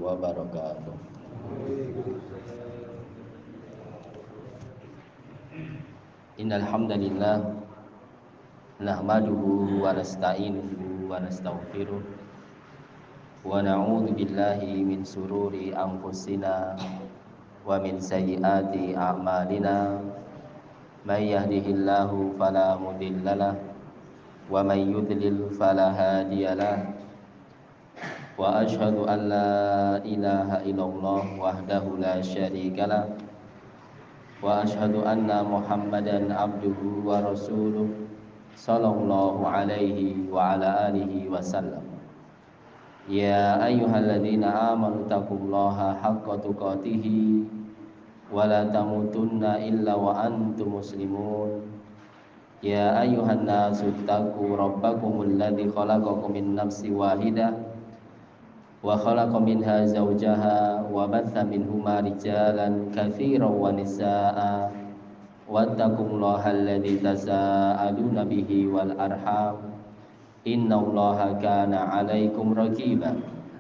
wabarakatuh. Innal hamdalillah nahmaduhu wa nasta'inuhu wa nastaghfiruh wa na'udzu billahi min sururi anfusina wa min sayyiati a'malina. May yahdihillahu fala mudhillalah wa may yudlil fala hadiyalah. Wa asyhadu an la ilaha illallah wahdahu la syarikalah wa asyhadu anna Muhammadan abduhu wa rasuluh sallallahu alaihi wa ala alihi wasallam. Ya ayyuhalladzina amanu taqullaha haqqa tuqatih wa la tamutunna illa wa antum muslimun. Ya ayyuhan nasu taqu rabbakumul ladzi khalaqakum min nafsin wahidah wa khalaqa minha zawjaha wa batha minhuma rijalan katsiran wa nisaa'a wattaqullaha alladzi tasaaluna bihi wal arham innallaha kana 'alaikum raqiba.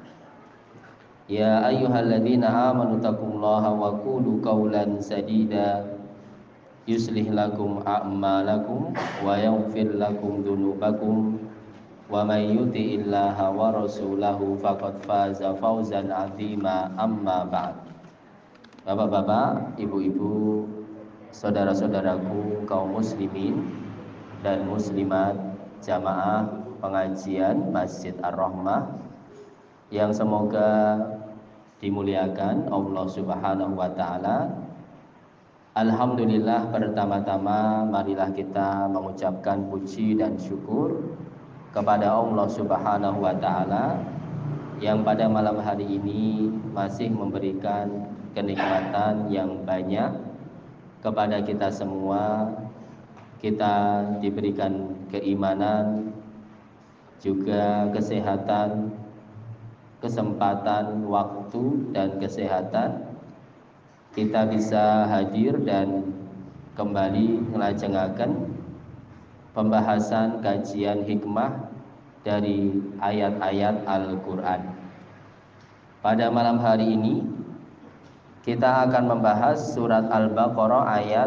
Ya ayyuhalladzina amanu taqullaha wa qulu qawlan sadida yuslih lakum a'malakum wa yaghfir lakum dzunubakum wa may yuti'illaha wa rasulahu faqad faza fawzan 'azima. Amma ba'd. Bapak-bapak, ibu-ibu, saudara-saudaraku kaum muslimin dan muslimat jamaah pengajian Masjid Ar-Rahmah yang semoga dimuliakan Allah Subhanahu wa taala. Alhamdulillah, pertama-tama marilah kita mengucapkan puji dan syukur kepada Allah Subhanahu wa taala yang pada malam hari ini masih memberikan kenikmatan yang banyak kepada kita semua. Kita diberikan keimanan, juga kesehatan, kesempatan, waktu dan kesehatan. Kita bisa hadir dan kembali ngelajengaken pembahasan kajian hikmah dari ayat-ayat Al-Quran. Pada malam hari ini kita akan membahas surat Al-Baqarah ayat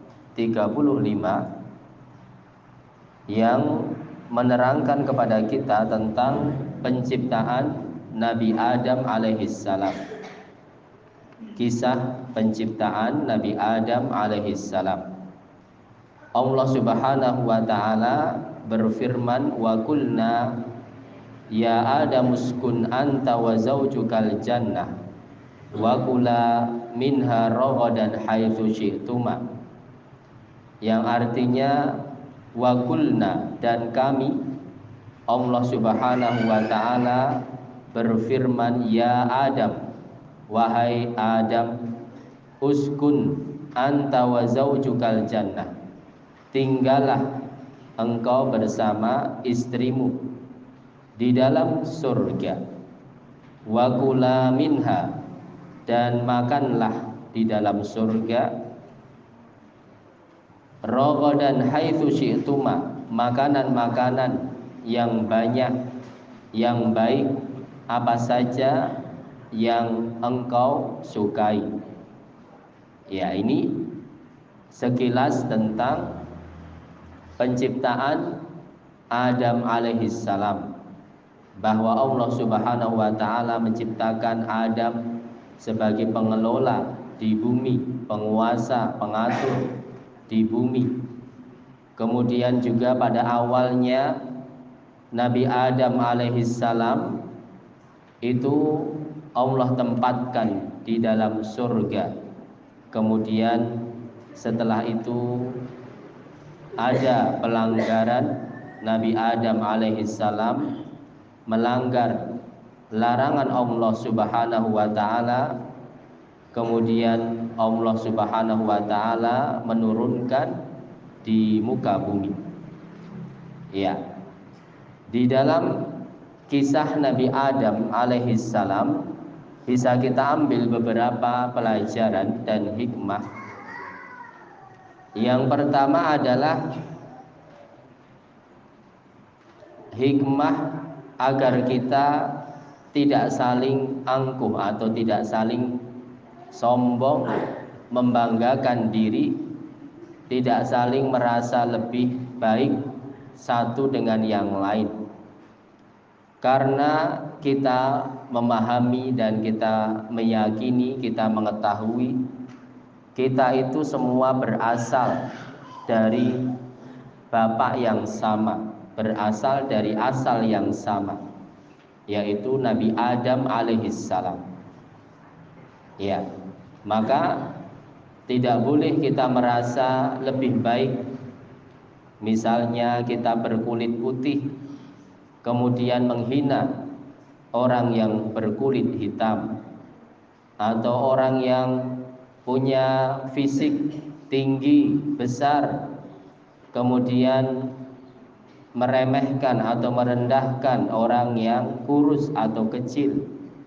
35 yang menerangkan kepada kita tentang penciptaan Nabi Adam alaihissalam. Kisah penciptaan Nabi Adam alaihissalam. Allah Subhanahu wa taala berfirman, wa qulna ya Adam uskun anta wa zaujukal jannah wa kula minha ragadan haitsu syi'tuma, yang artinya wa qulna, dan kami, Allah Subhanahu wa taala berfirman, ya Adam, wahai Adam, uskun anta wa zaujukal jannah, tinggallah engkau bersama istrimu di dalam surga, wa kula minha, dan makanlah di dalam surga, ragadan haitsu syi'tuma, makanan-makanan yang banyak, yang baik, apa saja yang engkau sukai. Ya, ini sekilas tentang penciptaan Adam alaihissalam, bahwa Allah Subhanahu wa taala menciptakan Adam sebagai pengelola di bumi, penguasa, pengatur di bumi. Kemudian juga pada awalnya Nabi Adam alaihissalam itu Allah tempatkan di dalam surga. Kemudian setelah itu ada pelanggaran, Nabi Adam alaihissalam melanggar larangan Allah Subhanahu wa taala. Kemudian Allah Subhanahu wa taala menurunkan di muka bumi. Ya. Di dalam kisah Nabi Adam alaihissalam bisa kita ambil beberapa pelajaran dan hikmah. Yang pertama adalah hikmah agar kita tidak saling angkuh atau tidak saling sombong, membanggakan diri, tidak saling merasa lebih baik satu dengan yang lain. Karena kita memahami dan kita meyakini, kita mengetahui kita itu semua berasal dari Bapa yang sama, berasal dari asal yang sama, yaitu Nabi Adam alaihissalam. Ya, maka tidak boleh kita merasa lebih baik. Misalnya kita berkulit putih, kemudian menghina orang yang berkulit hitam, atau orang yang punya fisik tinggi, besar, kemudian meremehkan atau merendahkan orang yang kurus atau kecil,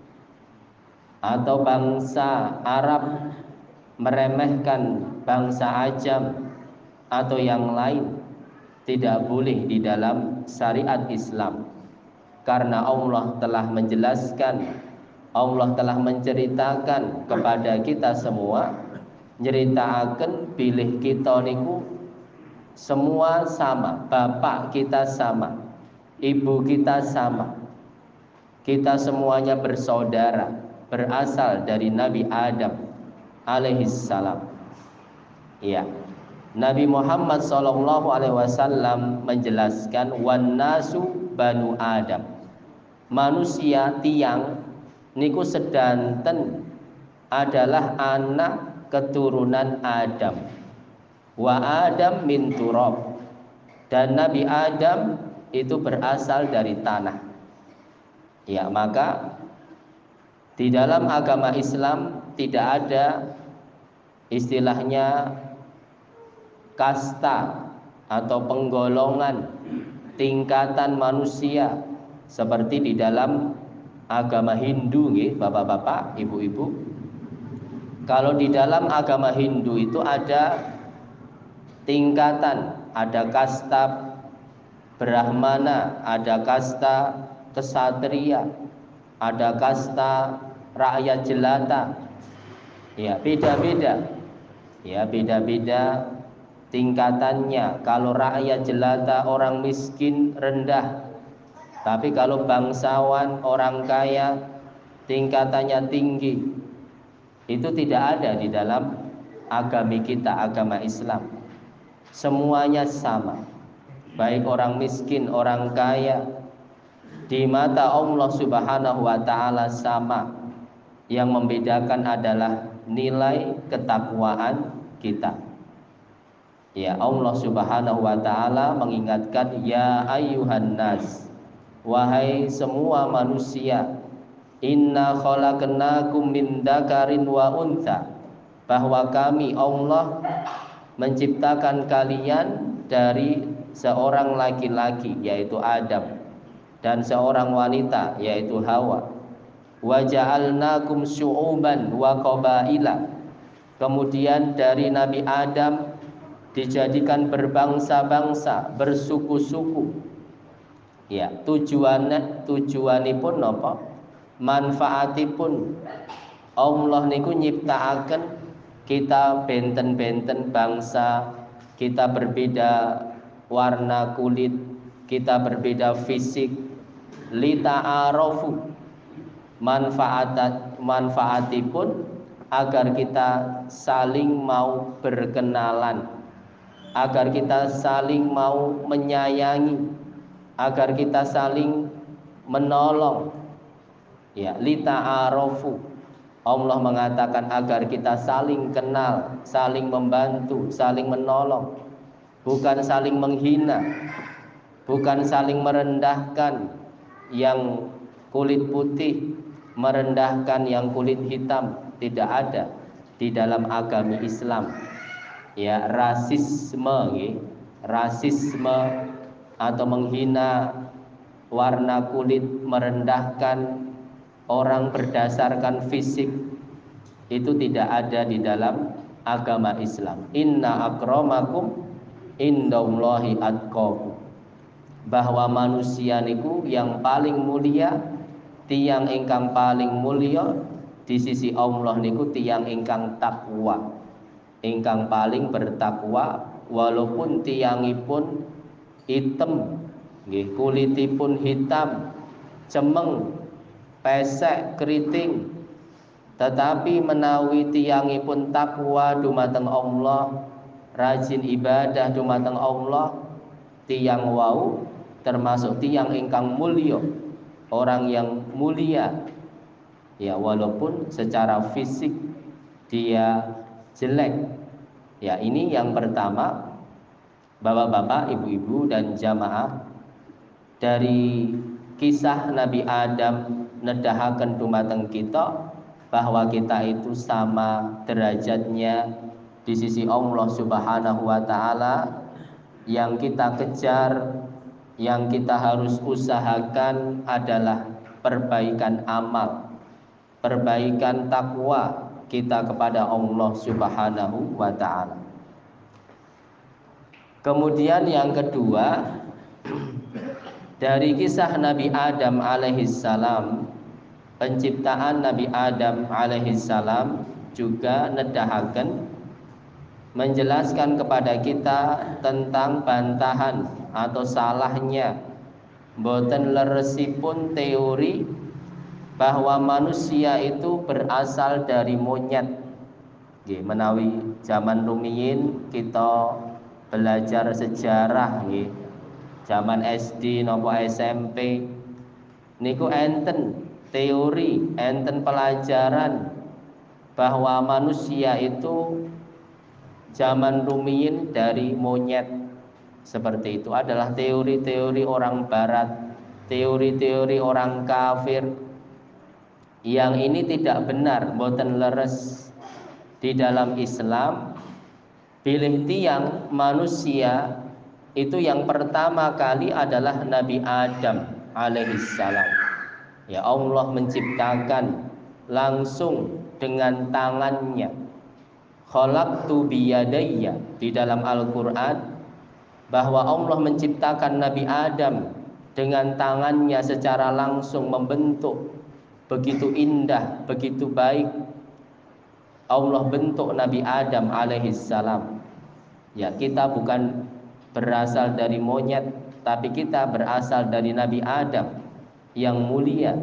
atau bangsa Arab meremehkan bangsa Ajam atau yang lain. Tidak boleh di dalam syariat Islam, karena Allah telah menjelaskan, Allah telah menceritakan kepada kita semua, nyeritakan bilih kita niku semua sama, bapak kita sama, ibu kita sama, kita semuanya bersaudara, berasal dari Nabi Adam alaihissalam. Ya, Nabi Muhammad SAW menjelaskan, wan nasu banu Adam, manusia tiang niku sedanten adalah anak keturunan Adam. Wa Adam min turab, dan Nabi Adam itu berasal dari tanah. Ya, maka di dalam agama Islam tidak ada istilahnya kasta atau penggolongan tingkatan manusia seperti di dalam agama Hindu, bapak-bapak, ibu-ibu. Kalau di dalam agama Hindu itu ada tingkatan, ada kasta Brahmana, ada kasta kesatria, ada kasta rakyat jelata. Ya, beda-beda. Ya, beda-beda tingkatannya. Kalau rakyat jelata, orang miskin, rendah. Tapi kalau bangsawan, orang kaya, tingkatannya tinggi. Itu tidak ada di dalam agama kita, agama Islam. Semuanya sama, baik orang miskin, orang kaya, di mata Allah Subhanahu wa ta'ala sama. Yang membedakan adalah nilai ketakwaan kita. Ya, Allah Subhanahu wa ta'ala mengingatkan, ya ayyuhan nas, wahai semua manusia, inna khalaqnakum min dzakarin wa untha, bahwa kami Allah menciptakan kalian dari seorang laki-laki yaitu Adam, dan seorang wanita yaitu Hawa. Wa ja'alnakum syu'uban wa qabaila, kemudian dari Nabi Adam dijadikan berbangsa-bangsa, bersuku-suku. Ya, tujuanipun napa? Manfaatipun Allah niku nyiptakaken kita benten-benten bangsa, kita berbeda warna kulit, kita berbeda fisik, lita'arofu, manfaatipun agar kita saling mau berkenalan, agar kita saling mau menyayangi, agar kita saling menolong. Ya, lita'arofu, Allah mengatakan agar kita saling kenal, saling membantu, saling menolong, bukan saling menghina, bukan saling merendahkan yang kulit putih, merendahkan yang kulit hitam. Tidak ada di dalam agama Islam. Ya, rasisme atau menghina warna kulit, merendahkan orang berdasarkan fisik, itu tidak ada di dalam agama Islam. Inna akramakum indallahi atqakum, bahwa manusia niku yang paling mulia tiyang ingkang paling mulya di sisi Allah niku tiyang ingkang takwa, ingkang paling bertakwa, walaupun tiyangipun hitam nggih, kulitipun hitam, cemeng, pesek, keriting, tetapi menawi tiyangipun takwa dumateng Allah, rajin ibadah dumateng Allah, tiyang wau termasuk tiyang ingkang mulya, orang yang mulia. Ya, walaupun secara fisik dia jelek. Ya, ini yang pertama, Bapak-bapak, ibu-ibu dan jamaah, dari kisah Nabi Adam nedahaken dumateng kita bahwa kita itu sama derajatnya di sisi Allah Subhanahu wa taala. Yang kita kejar, yang kita harus usahakan adalah perbaikan amal, perbaikan takwa kita kepada Allah Subhanahu wa taala. Kemudian yang kedua, dari kisah Nabi Adam alaihissalam, penciptaan Nabi Adam alaihissalam juga nedahaken, menjelaskan kepada kita tentang bantahan atau salahnya boten leresipun teori bahwa manusia itu berasal dari monyet. Nggih, menawi zaman rumiyin kita belajar sejarah nggih, zaman SD napa SMP niku enten teori, enten pelajaran bahwa manusia itu zaman rumiyin dari monyet. Seperti itu adalah teori-teori orang barat, teori-teori orang kafir, yang ini tidak benar, boten leres di dalam Islam. Pilih tiang manusia itu yang pertama kali adalah Nabi Adam alaihissalam. Ya, Allah menciptakan langsung dengan tangannya. Khalaqtu biyadayya, di dalam Al-Quran bahwa Allah menciptakan Nabi Adam dengan tangannya secara langsung, membentuk begitu indah, begitu baik. Allah bentuk Nabi Adam alaihissalam. Ya, kita bukan berasal dari monyet, tapi kita berasal dari Nabi Adam yang mulia.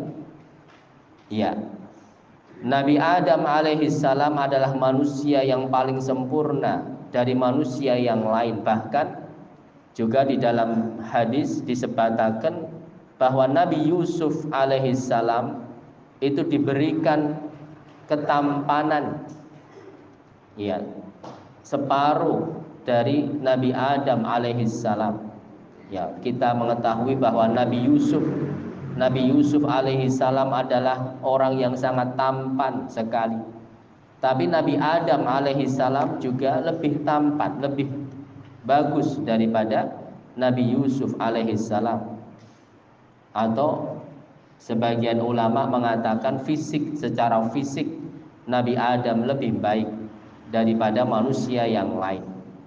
Ya, Nabi Adam alaihissalam adalah manusia yang paling sempurna dari manusia yang lain. Bahkan juga di dalam hadis disebutkan bahwa Nabi Yusuf alaihissalam itu diberikan ketampanan, ya, separuh dari Nabi Adam alaihissalam. Ya, kita mengetahui bahwa Nabi Yusuf alaihissalam adalah orang yang sangat tampan sekali. Tapi Nabi Adam alaihissalam juga lebih tampan, lebih bagus daripada Nabi Yusuf alaihissalam. Atau sebagian ulama mengatakan secara fisik Nabi Adam lebih baik daripada manusia yang lain.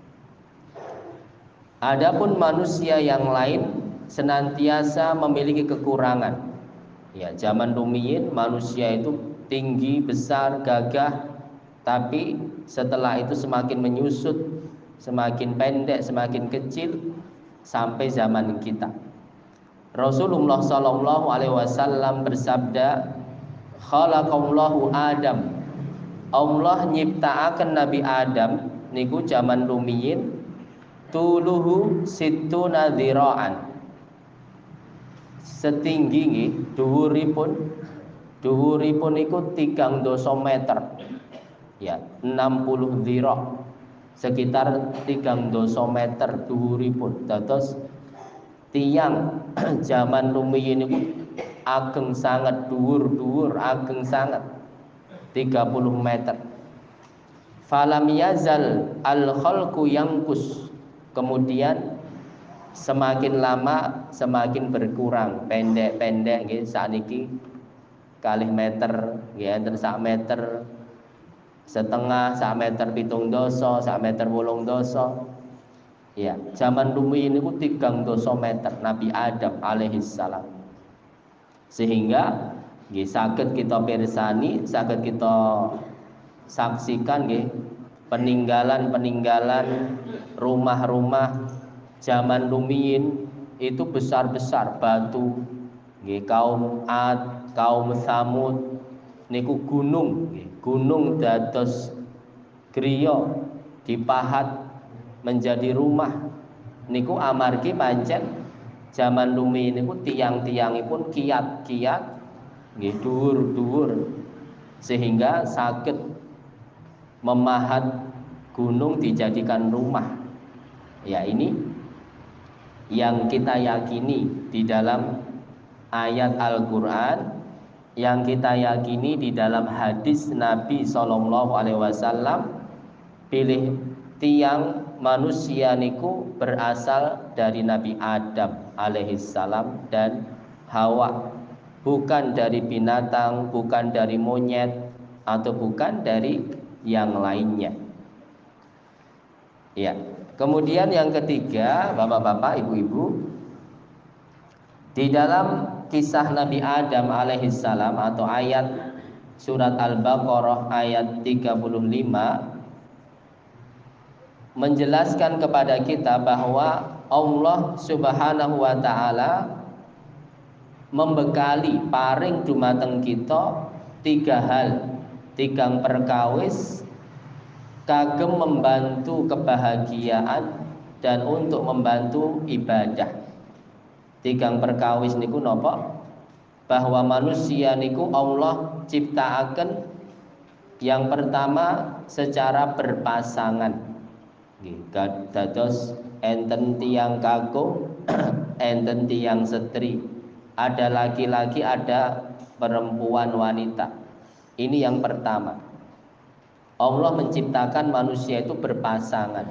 Adapun manusia yang lain senantiasa memiliki kekurangan. Ya, zaman rumiyin manusia itu tinggi, besar, gagah, tapi setelah itu semakin menyusut, semakin pendek, semakin kecil sampai zaman kita. Rasulullah sallallahu alaihi wasallam bersabda, khalaqallahu Adam. Allah nyiptaaken Nabi Adam niku zaman rumiyin tuluhu sittuna dzira'an. Setinggi nggih dhuwuripun iku 3 meter. Ya, 60 dzira'. Sekitar 3 meter dhuwuripun. Dados tiyang zaman rumiyin niku ageng sangat, dhuwur ageng sangat, 30 meter. Falam yazal al-khalqu yangkus. Kemudian semakin lama semakin berkurang, pendek-pendek nggih, sakniki kalih meter nggih, enten 1 meter setengah, 1 meter 7 doso, 1 meter 8 doso. Ya, zaman rumiyin niku 3 meter Nabi Adam alaihissalam. Sehingga Nggih saged kita pirsani, saged kita saksikan nggih peninggalan-peninggalan rumah-rumah zaman rumiyin itu besar-besar batu nggih, kaum Ad, kaum Samud niku gunung nggih, gunung dados griya dipahat menjadi rumah niku amargi pancen zaman rumiyin niku tiang-tiangipun kiat-kiat nggih dhuwur-dhuwur sehingga saged memahat gunung dijadikan rumah. Ya, ini yang kita yakini di dalam ayat Al-Qur'an, yang kita yakini di dalam hadis Nabi Shallallahu alaihi wasallam, pilih tiang manusia niku berasal dari Nabi Adam alaihissalam dan Hawa, bukan dari binatang, bukan dari monyet, atau bukan dari yang lainnya. Ya. Kemudian yang ketiga, bapak-bapak, ibu-ibu, di dalam kisah Nabi Adam alaihissalam atau ayat surat Al-Baqarah ayat 35 menjelaskan kepada kita bahwa Allah Subhanahu wa taala membekali paring dumateng kita tiga hal, tigang perkawis kagem membantu kebahagiaan dan untuk membantu ibadah. Tigang perkawis niku napa? Bahwa manusia niku Allah ciptaaken yang pertama secara berpasangan. Dados enten tiang kakung, enten tiang setri, ada laki-laki, ada perempuan wanita. Ini yang pertama. Allah menciptakan manusia itu berpasangan.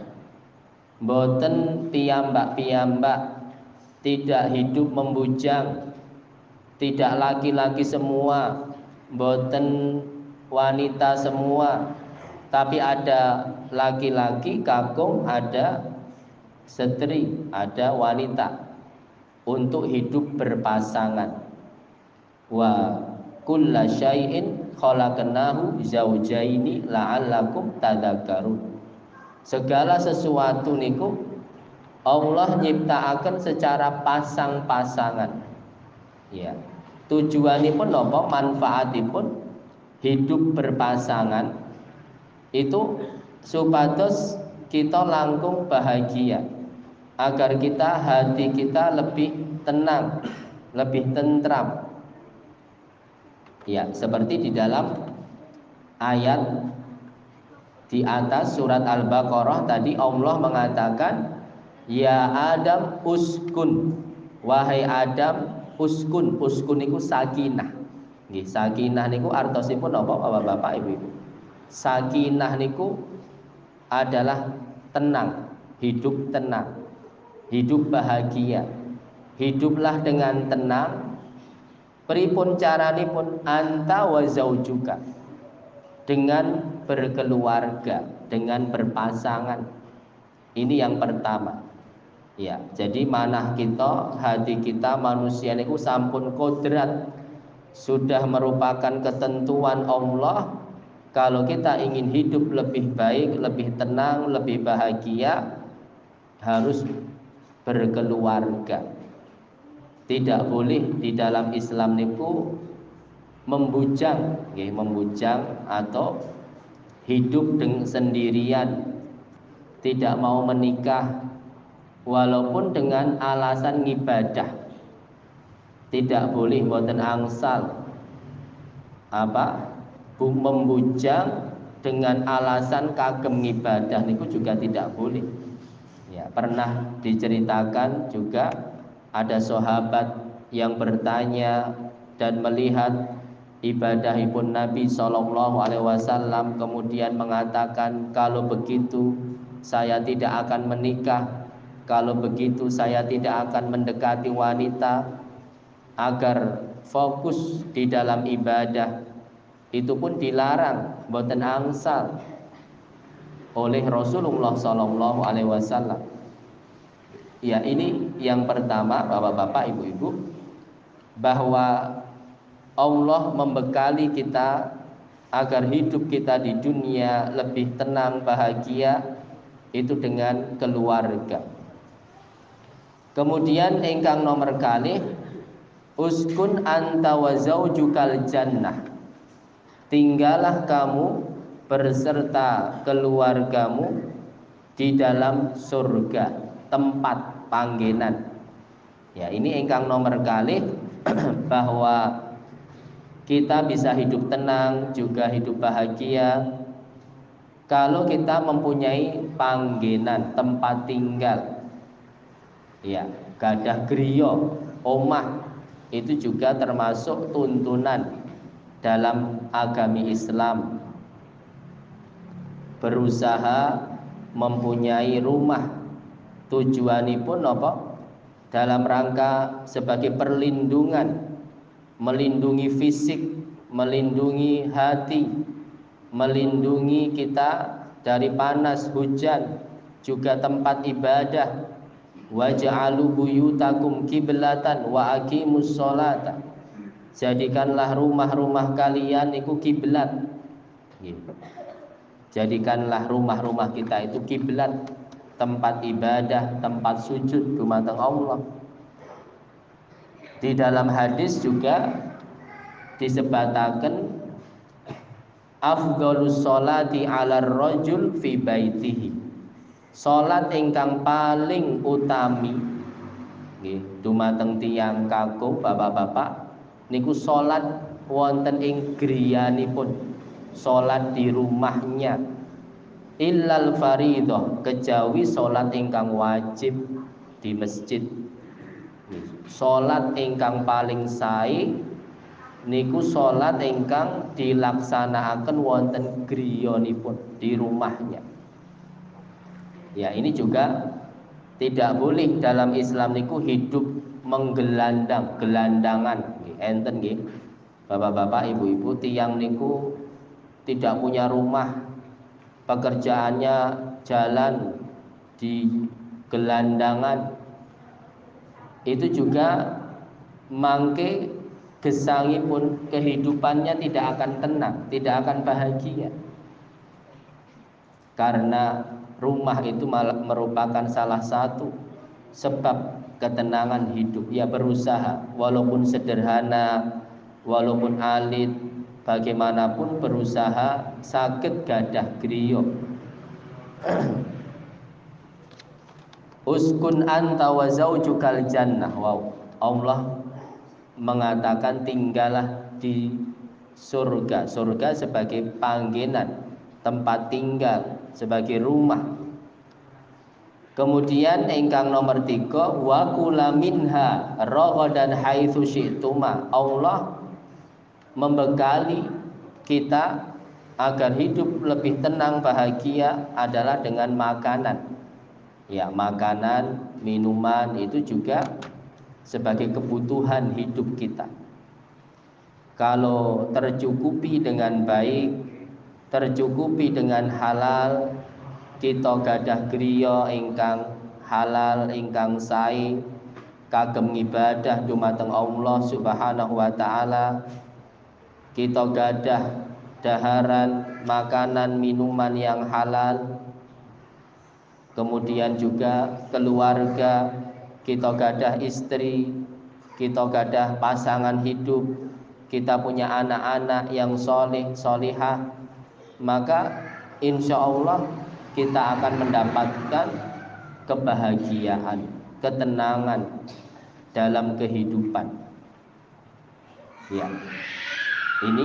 Mboten piyambak-piyambak, tidak hidup membujang, tidak laki-laki semua, mboten wanita semua, tapi ada laki-laki kakung, ada setri, ada wanita untuk hidup berpasangan. Wa kulla syai'in khalaqnahu zaujaini la'allakum tadhakkarun. Segala sesuatu niku Allah nyiptaaken secara pasang-pasangan. Ya. Tujuanipun napa? Manfaatipun hidup berpasangan itu supados kita langkung bahagia, agar kita hati kita lebih tenang, lebih tentram. Ya, seperti di dalam ayat di atas surat Al-Baqarah tadi Allah mengatakan, ya Adam uskun, wahai Adam uskun. Uskun niku sakinah. Nggih, sakinah niku artosipun apa Bapak-bapak Ibu-ibu? Sakinah niku adalah tenang, hidup tenang, hidup bahagia. Hiduplah dengan tenang. Pripun caranipun anta wa zaujuka, dengan berkeluarga, dengan berpasangan. Ini yang pertama. Ya, jadi manah kita, hati kita manusia niku sampun kodrat, sudah merupakan ketentuan Allah. Kalau kita ingin hidup lebih baik, lebih tenang, lebih bahagia, harus berkeluarga. Tidak boleh di dalam Islam niku membujang, membujang atau hidup dengan sendirian, tidak mau menikah walaupun dengan alasan ngibadah. Tidak boleh mboten angsal membujang dengan alasan kagem ngibadah niku juga tidak boleh. Ya, pernah diceritakan juga ada sahabat yang bertanya dan melihat ibadahipun Nabi Shallallahu alaihi wasallam, kemudian mengatakan, kalau begitu saya tidak akan menikah, kalau begitu saya tidak akan mendekati wanita, agar fokus di dalam ibadah. Itu pun dilarang, boten angsal oleh Rasulullah Shallallahu alaihi wasallam. Ya, ini yang pertama Bapak-bapak, Ibu-ibu, bahwa Allah membekali kita agar hidup kita di dunia lebih tenang, bahagia, itu dengan keluarga. Kemudian ingkang nomor kalih, uskun anta wa zaujukal jannah. Tinggallah kamu berserta keluargamu di dalam surga, tempat panggenan. Ya, ini ingkang nomor kalih bahwa kita bisa hidup tenang, juga hidup bahagia kalau kita mempunyai panggenan, tempat tinggal. Ya, gadah griya, omah, itu juga termasuk tuntunan dalam agami Islam. Berusaha mempunyai rumah, tujuanipun apa? Dalam rangka sebagai perlindungan, melindungi fisik, melindungi hati, melindungi kita dari panas, hujan, juga tempat ibadah. Waj'alu buyutakum kiblatan wa aqimus sholata. Jadikanlah rumah-rumah kalian itu kiblat. Jadikanlah rumah-rumah kita itu kiblat, tempat ibadah, tempat sujud dumateng Allah. Di dalam hadis juga disebataken afdhalus sholati 'alar rajul fi baitihi. Salat ingkang paling utami nggih dumateng tiyang kakung bapak-bapak niku salat wonten ing griyanipun, salat di rumahnya. Illal fariidhah, kejawi salat ingkang wajib di masjid. Salat ingkang paling sae niku salat ingkang dilaksanakaken wonten griyanipun, di rumahnya. Ya, ini juga tidak boleh dalam Islam niku hidup menggelandang, gelandangan. Enten nggih, bapak-bapak, ibu-ibu, tiyang niku tidak punya rumah, pekerjaannya jalan di gelandangan. Itu juga mangke gesangipun kehidupannya tidak akan tenang, tidak akan bahagia. Karena rumah itu merupakan salah satu sebab ketenangan hidup. Ya, berusaha walaupun sederhana, walaupun alit, bagaimanapun berusaha saged gadah griya. Uskun anta wa zaujukal jannah. Wow, Allah mengatakan tinggallah di surga. Surga sebagai panggenan, tempat tinggal, sebagai rumah. Kemudian ingkang nomor 3, wa kula minha raghadan haitsu syi'tuma. Allah membekali kita agar hidup lebih tenang, bahagia adalah dengan makanan. Ya, makanan, minuman itu juga sebagai kebutuhan hidup kita. Kalau tercukupi dengan baik, tercukupi dengan halal, kita gadah griya ingkang halal, ingkang sae, kagem ibadah dumateng Allah Subhanahu wa taala. Kita gadah daharan, makanan, minuman yang halal. Kemudian juga keluarga, kita gadah istri, kita gadah pasangan hidup, kita punya anak-anak yang soleh, solihah, maka insya Allah kita akan mendapatkan kebahagiaan, ketenangan dalam kehidupan. Ya, ini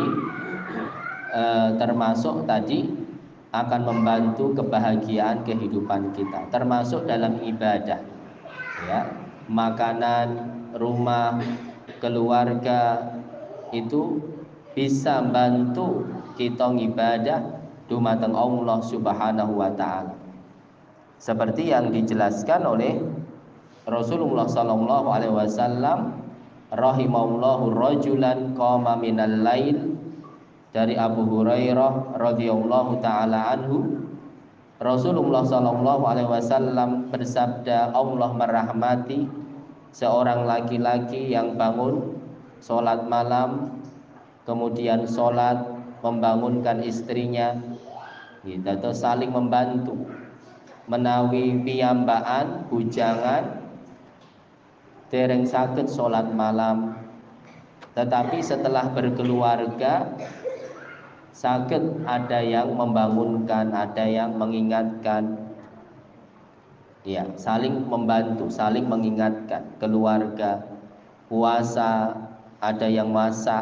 termasuk tadi akan membantu kebahagiaan kehidupan kita, termasuk dalam ibadah. Ya, makanan, rumah, keluarga itu bisa bantu kita ngibadah dumateng Allah Subhanahu wa taala. Seperti yang dijelaskan oleh Rasulullah sallallahu alaihi wasallam, rahimallahu rajulan qama minal lail, dari Abu Hurairah radhiyallahu taala anhu, Rasulullah sallallahu alaihi wasallam bersabda, Allah merahmati seorang laki-laki yang bangun salat malam kemudian sholat, membangunkan istrinya, gitu, atau saling membantu, menawi piyambakan bujangan dereng saged sholat malam, tetapi setelah berkeluarga saged ada yang membangunkan, ada yang mengingatkan. Ya, saling membantu, saling mengingatkan. Keluarga puasa, ada yang masak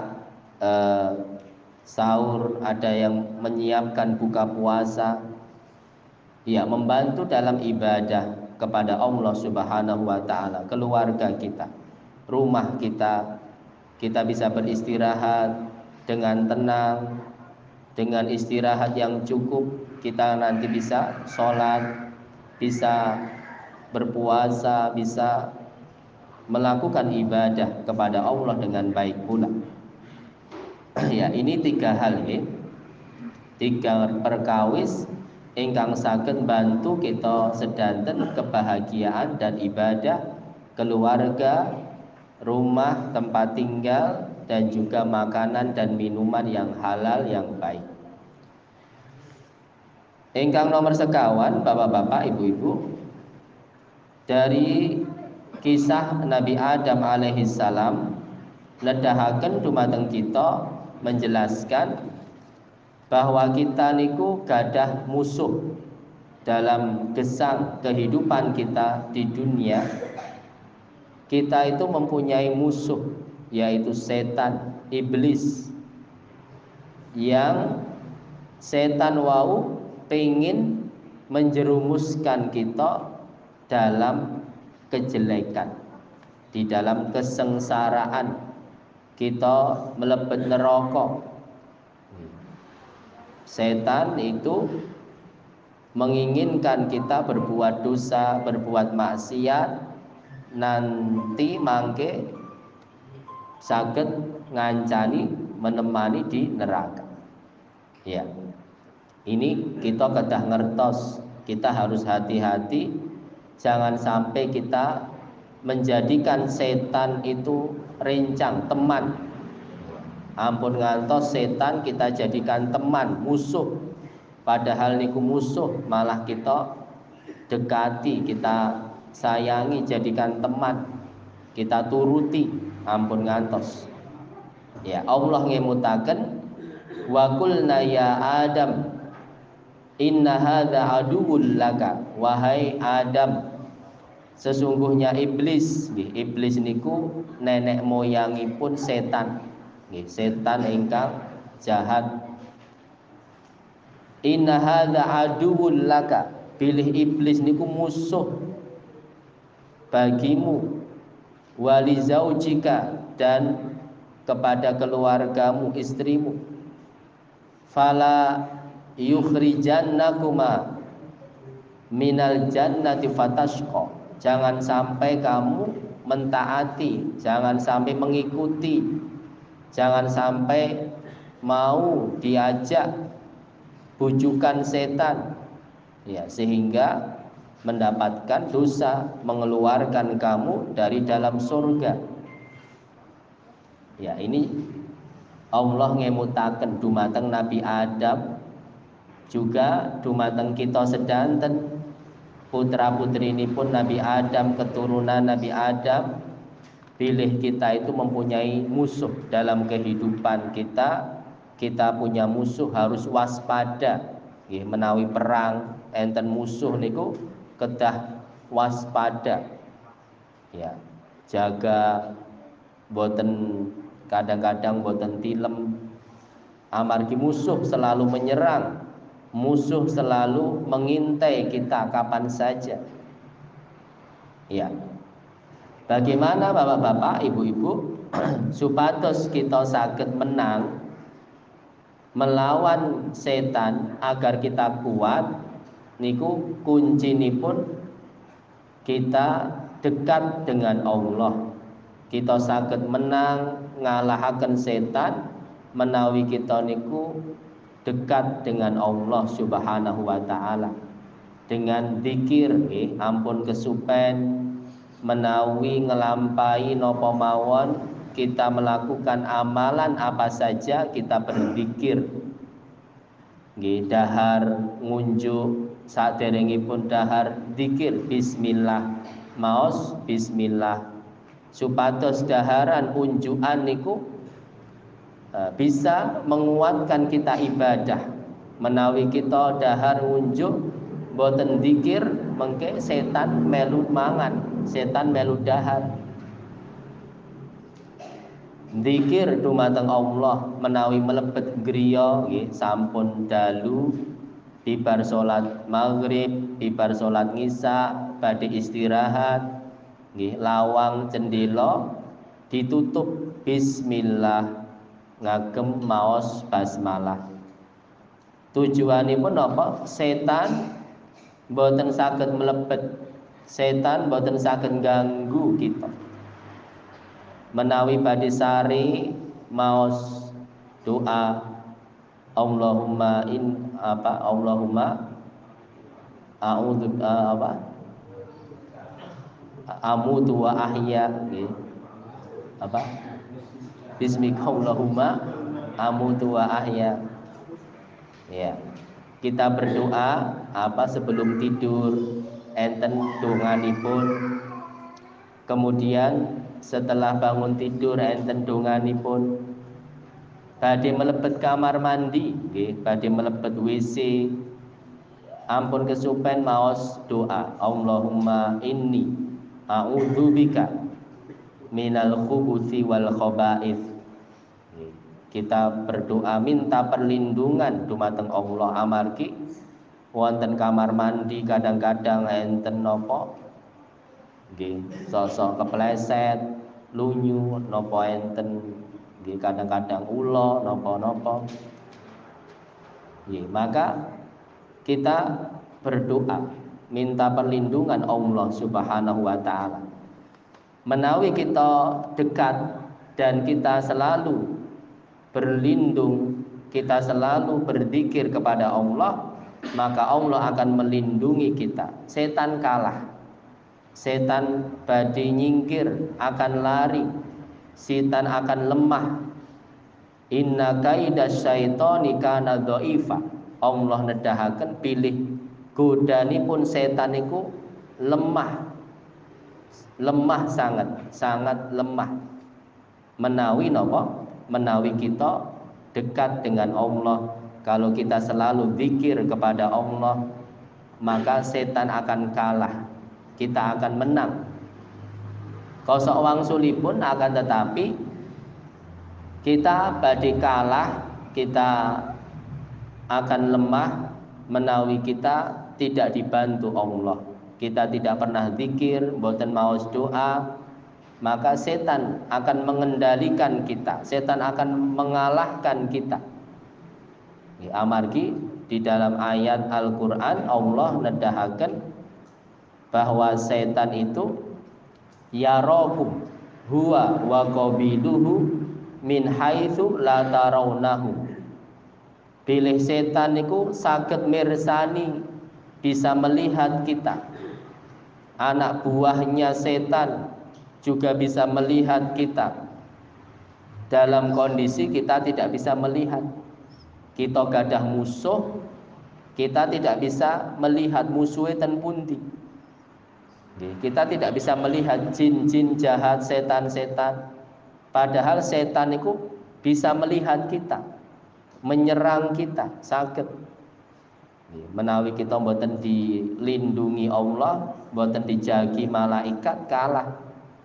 sahur, ada yang menyiapkan buka puasa. Ya, membantu dalam ibadah kepada Allah Subhanahu wa taala. Keluarga kita, rumah kita, kita bisa beristirahat dengan tenang, dengan istirahat yang cukup, kita nanti bisa sholat, bisa berpuasa, bisa melakukan ibadah kepada Allah dengan baik pula. Ya, ini tiga hal ya. Tiga perkawis ingkang saged bantu kita sedanten kebahagiaan dan ibadah keluarga, rumah, tempat tinggal, dan juga makanan dan minuman yang halal yang baik. Ingkang nomor sekawan, bapak-bapak, ibu-ibu, dari kisah Nabi Adam alaihissalam nedahaken dumateng kita menjelaskan bahwa kita niku gadah musuh dalam gesang kehidupan kita di dunia. Kita itu mempunyai musuh, yaitu setan, iblis, yang setan wau pengen menjerumuskan kita dalam kejelekan, di dalam kesengsaraan, kita melebet neraka. Setan itu menginginkan kita berbuat dosa, berbuat maksiat, nanti mangke saged ngancani, menemani di neraka. Ya, ini kita kedah ngertos, kita harus hati-hati, jangan sampai kita menjadikan setan itu rencang, teman. Ampun ngantos setan kita jadikan teman, musuh. Padahal niku musuh, malah kita dekati, kita sayangi, jadikan teman, kita turuti. Ampun ngantos. Ya, Allah ngemutaken, wa qulna ya Adam inna hadza aduwwul laka, wahai Adam, sesungguhnya iblis, iblis niku nenek moyangipun setan, setan ingkang jahat. Inna hadza aduwwul laka, pilih iblis niku musuh bagimu, wali zaujika, dan kepada keluargamu, istrimu. Fala yukhrijannakuma minal jannati fatashqa, jangan sampai kamu mentaati, jangan sampai mengikuti, jangan sampai mau diajak bujukan setan, ya, sehingga mendapatkan dosa, mengeluarkan kamu dari dalam surga. Ya, ini Allah ngemutaken dumateng Nabi Adam, juga dumateng kita sedanten putra putri ini pun Nabi Adam, keturunan Nabi Adam. Pilih kita itu mempunyai musuh dalam kehidupan kita. Kita punya musuh, harus waspada. Menawi perang enten musuh niku kedah waspada. Ya, jaga boten, kadang-kadang boten tilem, amargi musuh selalu menyerang, musuh selalu mengintai kita kapan saja. Ya, bagaimana bapak-bapak, ibu-ibu, supados kita saged menang melawan setan agar kita kuat, niku kuncinipun kita dekat dengan Allah. Kita saged menang ngalahaken setan menawi kita niku dekat dengan Allah Subhanahu wa taala. Dengan zikir, ampun kesupen, menawi ngelampai napa mawon kita melakukan amalan apa saja kita berzikir. Nggih, dahar ngunjuk saderengipun dahar zikir bismillah, maos bismillah. Supados daharan unjukan niku bisa menguatkan kita ibadah. Menawi kita dahar ngunjuk boten zikir mengke setan melu mangan, setan melu dahar. Zikir dumateng Allah menawi melebet griya nggih sampun dalu bibar salat maghrib, bibar salat ngisya, badhe istirahat nggih lawang jendela ditutup bismillah ngagem maos basmalah. Tujuanipun apa? Setan boten saged melebet, setan boten saged ganggu kita. Menawi badhe sari maos doa Allahumma a'udzu amutu wa ahya nggih. Bismika Allahumma amutu wa ahya. Ya. Kita berdoa sebelum tidur enten donganipun. Kemudian setelah bangun tidur enten donganipun. Badhe melebet kamar mandi nggih, badhe melebet WC. Ampun kesupen maos doa Allahumma inni a'udzubika minal khubuthi wal khaba'ith. Kita berdoa minta perlindungan dumateng Allah amargi wonten kamar mandi kadang-kadang enten napa nggih sosok kepleset lunyu napa enten nggih kadang-kadang ula napa-napa nggih. Maka kita berdoa minta perlindungan Allah Subhanahu wa taala. Menawi kita dekat dan kita selalu berlindung, kita selalu berzikir kepada Allah, maka Allah akan melindungi kita. Setan kalah, setan badhe nyingkir, akan lari, setan akan lemah. Inna kaidasyaitoni kana dhaifa. Allah nedahaken pilih godanipun setan niku lemah, lemah sangat lemah. Menawi napa? Menawi kita dekat dengan Allah, kalau kita selalu zikir kepada Allah, maka setan akan kalah, kita akan menang. Kosok wangsulipun akan tetapi kita badhe kalah, kita akan lemah menawi kita tidak dibantu Allah. Kita tidak pernah zikir, boten maos doa, maka setan akan mengendalikan kita, setan akan mengalahkan kita. Amargi di dalam ayat Al-Qur'an Allah nedahaken bahwa setan itu yarakum huwa wa qabiluhu min haitsu la tarawnahu. Bilih setan niku saged mirsani, bisa melihat kita. Anak buahnya setan juga bisa melihat kita dalam kondisi kita tidak bisa melihat. Kita gadah musuh, kita tidak bisa melihat musuhe ten pundi. Kita tidak bisa melihat jin-jin jahat, setan-setan. Padahal setan itu bisa melihat kita, menyerang kita, saged. Menawi kita mboten dilindungi Allah, mboten dijagi malaikat, kalah.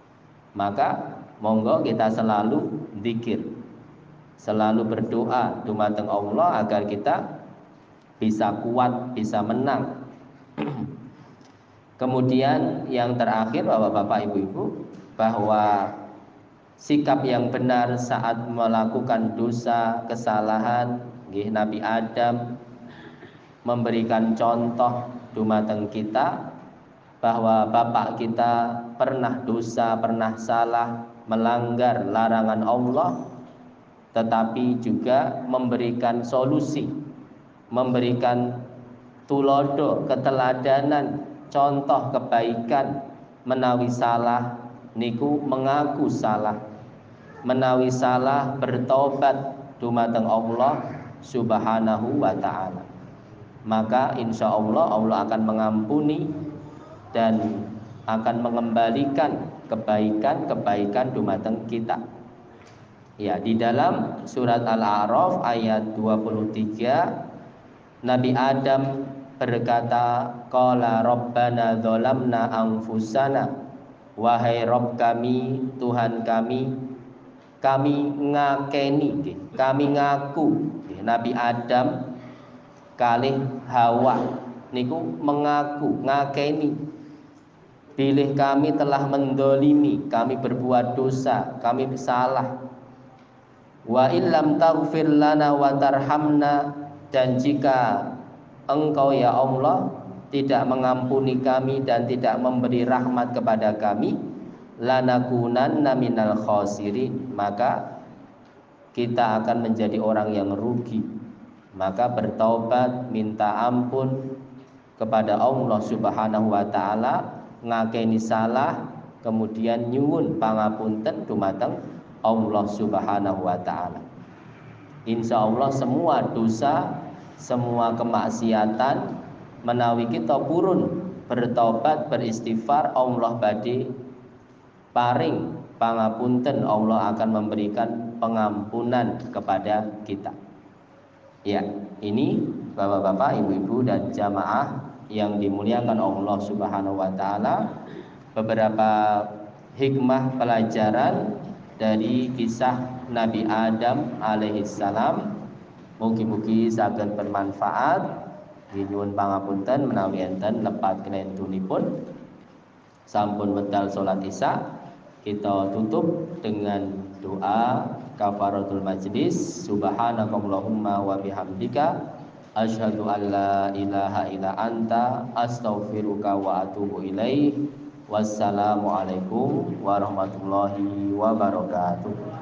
Maka monggo kita selalu zikir, selalu berdoa dumateng Allah agar kita bisa kuat, bisa menang. Kemudian yang terakhir Bapak-bapak, Ibu-ibu, bahwa sikap yang benar saat melakukan dosa, kesalahan, Nabi Adam memberikan contoh dumateng kita bahwa bapak kita pernah dosa, pernah salah, melanggar larangan Allah, tetapi juga memberikan solusi, memberikan tulodo, keteladanan, contoh kebaikan. Menawi salah niku mengaku salah, menawi salah bertobat dumateng Allah Subhanahu wa taala, maka insya Allah Allah akan mengampuni dan akan mengembalikan kebaikan-kebaikan dumateng kita. Ya, di dalam surat Al-A'raf ayat 23 Nabi Adam berkata, qala rabbana dzalamna anfusana, wahai Rabb kami, Tuhan kami ngakeni, kami ngaku. Nabi Adam kalih Hawa niku mengaku, ngakeni, bilih kami telah mendolimi, kami berbuat dosa, kami salah. Wa illam taghfir lana wa tarhamna, dan jika Engkau ya Allah tidak mengampuni kami dan tidak memberi rahmat kepada kami, lanakunanna minal khasirin, maka kita akan menjadi orang yang rugi. Maka bertaubat, minta ampun kepada Allah Subhanahu wa taala, ngakeni salah, kemudian nyuwun pangapunten dumateng Allah Subhanahu wa taala. Insya Allah semua dosa, semua kemaksiatan, menawi kita purun bertobat, beristighfar, Allah badhe paring pangapunten, Allah akan memberikan pengampunan kepada kita. Ya, ini Bapak-bapak, Ibu-ibu dan jamaah yang dimuliakan Allah Subhanahu wa taala, beberapa hikmah pelajaran dari kisah Nabi Adam alaihissalam. Mugi-mugi saged bermanfaat. Nyuwun pangapunten menawi enten lepat kelentunipun. Sampun wekdal salat Isya, kita tutup dengan doa kafaratul majlis. Subhanakallahumma wa bihamdika asyhadu an la ilaha illa anta astaghfiruka wa atubu ilaik. Wassalamualaikum warahmatullahi wabarakatuh.